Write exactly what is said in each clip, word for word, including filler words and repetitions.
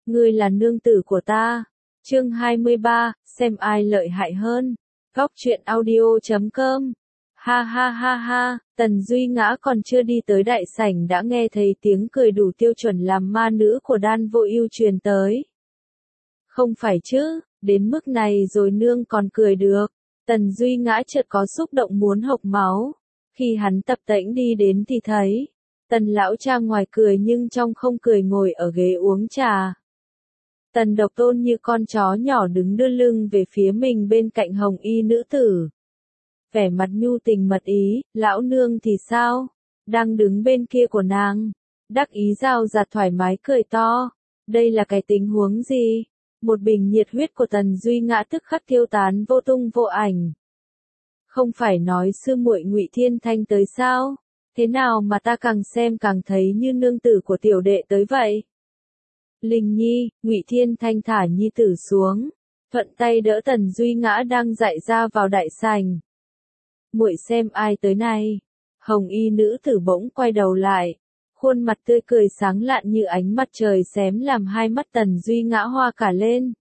Ngươi là nương tử của ta. Chương hai mươi ba, xem ai lợi hại hơn. Góc truyện audio chấm com. Ha ha ha ha, Tần Duy Ngã còn chưa đi tới đại sảnh đã nghe thấy tiếng cười đủ tiêu chuẩn làm ma nữ của Đan Vô Ưu truyền tới. Không phải chứ, đến mức này rồi nương còn cười được. Tần Duy Ngã chợt có xúc động muốn hộc máu. Khi hắn tập tễnh đi đến thì thấy, Tần lão cha ngoài cười nhưng trong không cười ngồi ở ghế uống trà. Tần Độc Tôn như con chó nhỏ đứng đưa lưng về phía mình bên cạnh hồng y nữ tử. Vẻ mặt nhu tình mật ý, lão nương thì sao? Đang đứng bên kia của nàng. Đắc ý rào rạt thoải mái cười to. Đây là cái tình huống gì? Một bình nhiệt huyết của Tần Duy Ngã tức khắc tiêu tán vô tung vô ảnh. Không phải nói sư muội Ngụy Thiên Thanh tới sao? Thế nào mà ta càng xem càng thấy như nương tử của tiểu đệ tới vậy? Linh Nhi, Ngụy Thiên Thanh thả nhi tử xuống, thuận tay đỡ Tần Duy Ngã đang dạy ra vào đại sảnh. Muội xem ai tới này? Hồng y nữ tử bỗng quay đầu lại, khuôn mặt tươi cười sáng lạn như ánh mặt trời xém làm hai mắt Tần Duy Ngã hoa cả lên.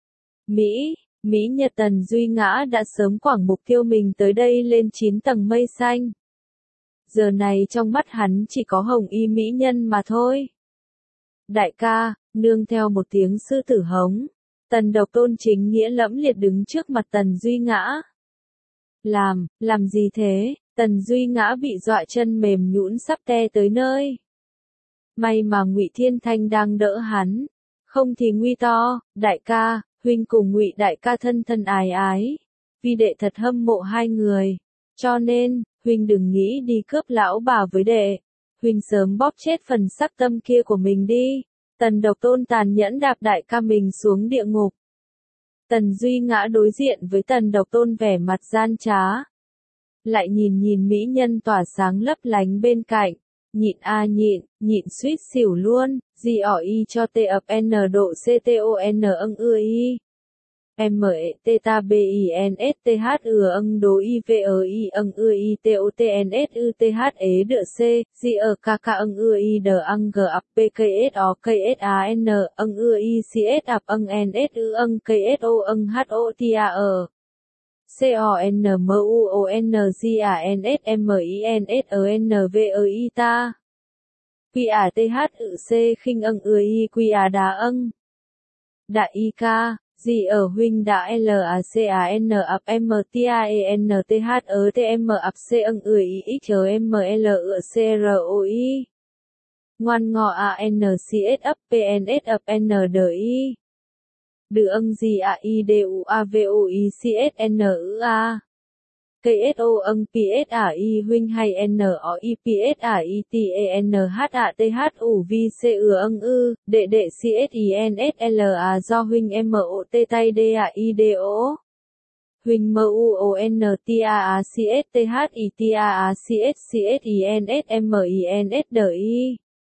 Mỹ, Mỹ Nhật Tần Duy Ngã đã sớm quảng mục tiêu mình tới đây lên chín tầng mây xanh. Giờ này trong mắt hắn chỉ có hồng y mỹ nhân mà thôi. Đại ca, nương theo một tiếng sư tử hống, Tần Độc Tôn chính nghĩa lẫm liệt đứng trước mặt Tần Duy Ngã. Làm, làm gì thế? Tần Duy Ngã bị dọa chân mềm nhũn sắp te tới nơi. May mà Ngụy Thiên Thanh đang đỡ hắn, không thì nguy to. Đại ca, huynh cùng Ngụy đại ca thân thân ái ái, vì đệ thật hâm mộ hai người, cho nên huynh đừng nghĩ đi cướp lão bà với đệ, huynh sớm bóp chết phần sắc tâm kia của mình đi. Tần Độc Tôn tàn nhẫn đạp đại ca mình xuống địa ngục. Tần Duy Ngã đối diện với Tần Độc Tôn vẻ mặt gian trá. Lại nhìn nhìn mỹ nhân tỏa sáng lấp lánh bên cạnh. Nhịn a à nhịn, nhịn suýt xỉu luôn. Gì ỏ y cho tê ập n độ c t o n âng ưa y. M e t ta b i n s t h ừa âng đố i v e i âng ưa y t o t n s u t h ế đựa c. Gì ở k k âng ưa y đờ âng g ập p k s o k s a n âng ưa y c s ập âng n s ư âng k s o âng h o t a ở. C O N M U O N G A N S M I N S E N V E I ta. Quy à T H ự C khinh âng ưa y quy à đá âng. Đại y ca, gì ở huynh đã L A C A N ập M T A E N T H ớ T M ập C âng ưa y X M L ựa C R O I. Ngoan ngọ A N C S ấp P N S ập N D I. Đừ âng gì a i d u a v o i c s n ư a. K S O âng P S A I huynh hay N O I P S A I T E N H A T H U V C ừa âng ư, đệ đệ C S I N S L A do huynh M O T tay D A I D O. Huynh M U O N T A A C S T H I T A A C S C S I N S M I N S D I.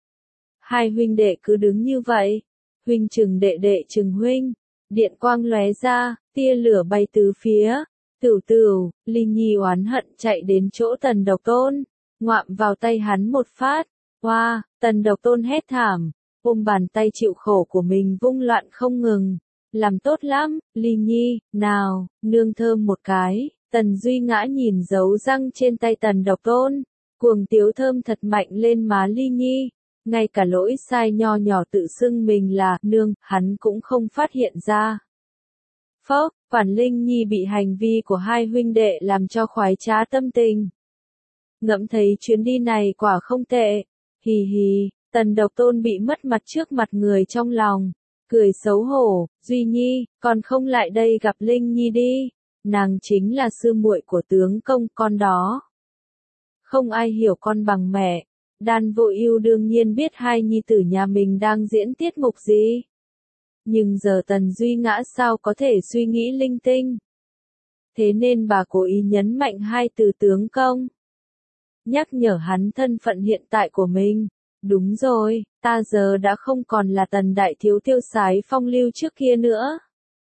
Hai huynh đệ cứ đứng như vậy. Huynh chừng đệ đệ chừng huynh. Điện quang lóe ra, tia lửa bay tứ phía. Tửu tửu, Linh Nhi oán hận chạy đến chỗ Tần Độc Tôn, ngoạm vào tay hắn một phát. Hoa, wow, Tần Độc Tôn hét thảm, ôm bàn tay chịu khổ của mình vung loạn không ngừng. Làm tốt lắm, Linh Nhi, nào, nương thơm một cái. Tần Duy Ngã nhìn dấu răng trên tay Tần Độc Tôn, cuồng tiếu thơm thật mạnh lên má Linh Nhi. Ngay cả lỗi sai nho nhỏ tự xưng mình là nương, hắn cũng không phát hiện ra. Phốc, Phản Linh Nhi bị hành vi của hai huynh đệ làm cho khoái trá tâm tình. Ngẫm thấy chuyến đi này quả không tệ. Hì hì, Tần Độc Tôn bị mất mặt trước mặt người trong lòng. Cười xấu hổ, Duy Nhi, còn không lại đây gặp Linh Nhi đi. Nàng chính là sư muội của tướng công con đó. Không ai hiểu con bằng mẹ. Đan Vô Ưu đương nhiên biết hai nhi tử nhà mình đang diễn tiết mục gì. Nhưng giờ Tần Duy Ngã sao có thể suy nghĩ linh tinh. Thế nên bà cố ý nhấn mạnh hai từ tướng công. Nhắc nhở hắn thân phận hiện tại của mình. Đúng rồi, ta giờ đã không còn là Tần đại thiếu tiêu sái phong lưu trước kia nữa.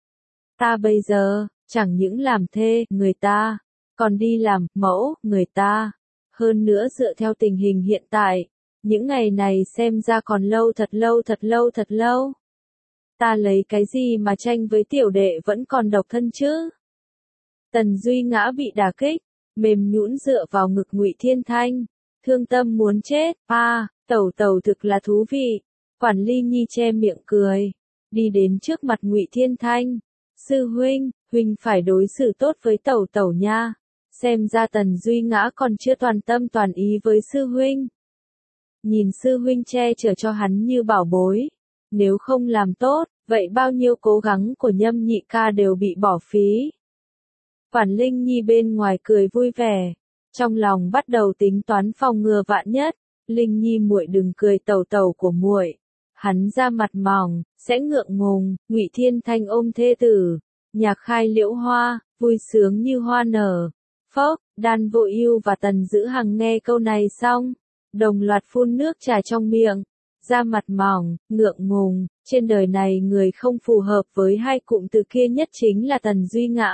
Ta bây giờ, chẳng những làm thê, người ta, còn đi làm mẫu, người ta. Hơn nữa dựa theo tình hình hiện tại, những ngày này xem ra còn lâu thật lâu thật lâu thật lâu. ta lấy cái gì mà tranh với tiểu đệ vẫn còn độc thân chứ? Tần Duy Ngã bị đả kích, mềm nhũn dựa vào ngực Ngụy Thiên Thanh, thương tâm muốn chết. A, tẩu tẩu thực là thú vị. Quản Ly Nhi che miệng cười, đi đến trước mặt Ngụy Thiên Thanh. Sư huynh, huynh phải đối xử tốt với tẩu tẩu nha. Xem ra Tần Duy Ngã còn chưa toàn tâm toàn ý với sư huynh. Nhìn sư huynh che chở cho hắn như bảo bối. Nếu không làm tốt, vậy bao nhiêu cố gắng của Nhâm nhị ca đều bị bỏ phí. Quản Linh Nhi bên ngoài cười vui vẻ, trong lòng bắt đầu tính toán phòng ngừa vạn nhất. Linh Nhi muội đừng cười tẩu tẩu của muội. Hắn ra mặt mỏng, sẽ ngượng ngùng. Ngụy Thiên Thanh ôm thê tử, nhạc khai liễu hoa, vui sướng như hoa nở. Phốc, Đan Vô Ưu và Tần Dữ Hằng nghe câu này xong, đồng loạt phun nước trà trong miệng. Ra mặt mỏng, ngượng ngùng, trên đời này người không phù hợp với hai cụm từ kia nhất chính là Tần Duy Ngã.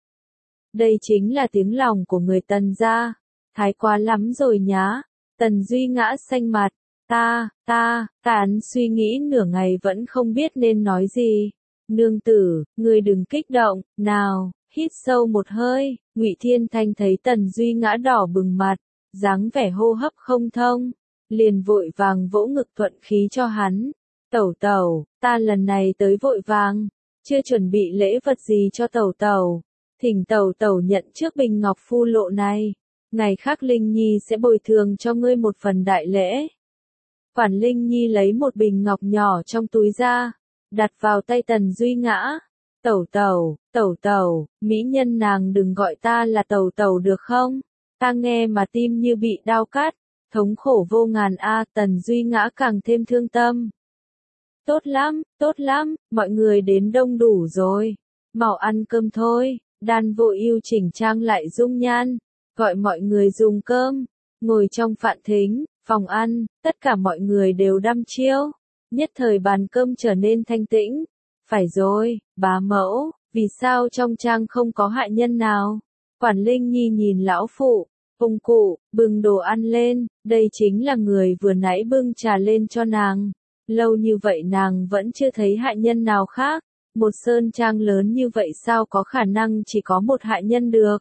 Đây chính là tiếng lòng của người Tần gia. Thái quá lắm rồi nhá. Tần Duy Ngã xanh mặt. Ta, ta, tán suy nghĩ nửa ngày vẫn không biết nên nói gì. Nương tử, ngươi đừng kích động, nào, hít sâu một hơi. Ngụy Thiên Thanh thấy Tần Duy Ngã đỏ bừng mặt, dáng vẻ hô hấp không thông, liền vội vàng vỗ ngực thuận khí cho hắn. Tẩu tẩu, ta lần này tới vội vàng, chưa chuẩn bị lễ vật gì cho tẩu tẩu. Thỉnh tẩu tẩu nhận trước bình ngọc phu lộ này. Ngày khác Linh Nhi sẽ bồi thường cho ngươi một phần đại lễ. Quản Linh Nhi lấy một bình ngọc nhỏ trong túi ra, đặt vào tay Tần Duy Ngã. Tẩu tẩu, tẩu tẩu, mỹ nhân nàng đừng gọi ta là tẩu tẩu được không? Ta nghe mà tim như bị đau cắt, thống khổ vô ngàn a. Tần Duy Ngã càng thêm thương tâm. Tốt lắm, tốt lắm, mọi người đến đông đủ rồi. Mau ăn cơm thôi. Đan Vô Ưu chỉnh trang lại dung nhan, gọi mọi người dùng cơm. Ngồi trong phạn thính, phòng ăn, tất cả mọi người đều đăm chiêu. Nhất thời bàn cơm trở nên thanh tĩnh. Phải rồi, bá mẫu, vì sao trong trang không có hạ nhân nào? Quản Linh Nhi nhìn lão phụ, ông cụ, bưng đồ ăn lên, đây chính là người vừa nãy bưng trà lên cho nàng. Lâu như vậy nàng vẫn chưa thấy hạ nhân nào khác. Một sơn trang lớn như vậy sao có khả năng chỉ có một hạ nhân được?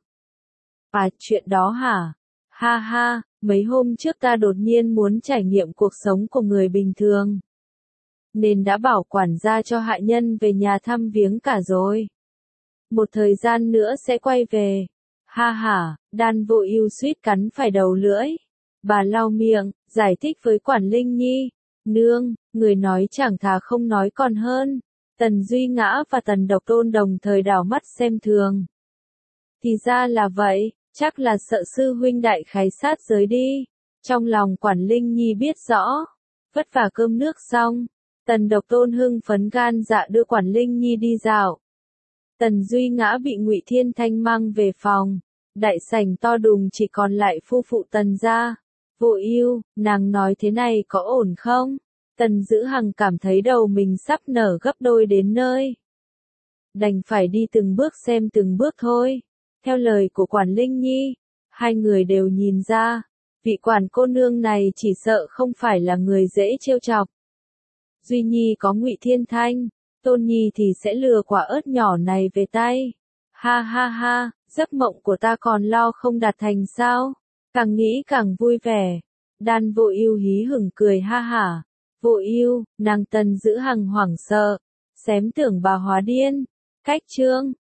À, chuyện đó hả? Ha ha, mấy hôm trước ta đột nhiên muốn trải nghiệm cuộc sống của người bình thường, nên đã bảo quản gia cho hạ nhân về nhà thăm viếng cả rồi. Một thời gian nữa sẽ quay về. Ha ha, Đan Vô Ưu suýt cắn phải đầu lưỡi. Bà lau miệng, giải thích với Quản Linh Nhi. Nương, người nói chẳng thà không nói còn hơn. Tần Duy Ngã và Tần Độc Tôn đồng thời đảo mắt xem thường. Thì ra là vậy, chắc là sợ sư huynh đại khái sát giới đi. Trong lòng Quản Linh Nhi biết rõ. Vất vả cơm nước xong, Tần Độc Tôn hưng phấn gan dạ đưa Quản Linh Nhi đi dạo. Tần Duy Ngã bị Ngụy Thiên Thanh mang về phòng. Đại sảnh to đùng chỉ còn lại phu phụ Tần gia. Vô Ưu, nàng nói thế này có ổn không? Tần Dữ Hằng cảm thấy đầu mình sắp nở gấp đôi đến nơi. Đành phải đi từng bước xem từng bước thôi. Theo lời của Quản Linh Nhi, hai người đều nhìn ra, vị quản cô nương này chỉ sợ không phải là người dễ trêu chọc. Duy Nhi có Ngụy Thiên Thanh, Tôn Nhi thì sẽ lừa quả ớt nhỏ này về tay. Ha ha ha, giấc mộng của ta còn lo không đạt thành sao? Càng nghĩ càng vui vẻ. Đan Vô Ưu hí hửng cười ha hả. Vô Ưu, nàng Tần Dữ Hằng hoảng sợ, xém tưởng bà hóa điên. Cách chương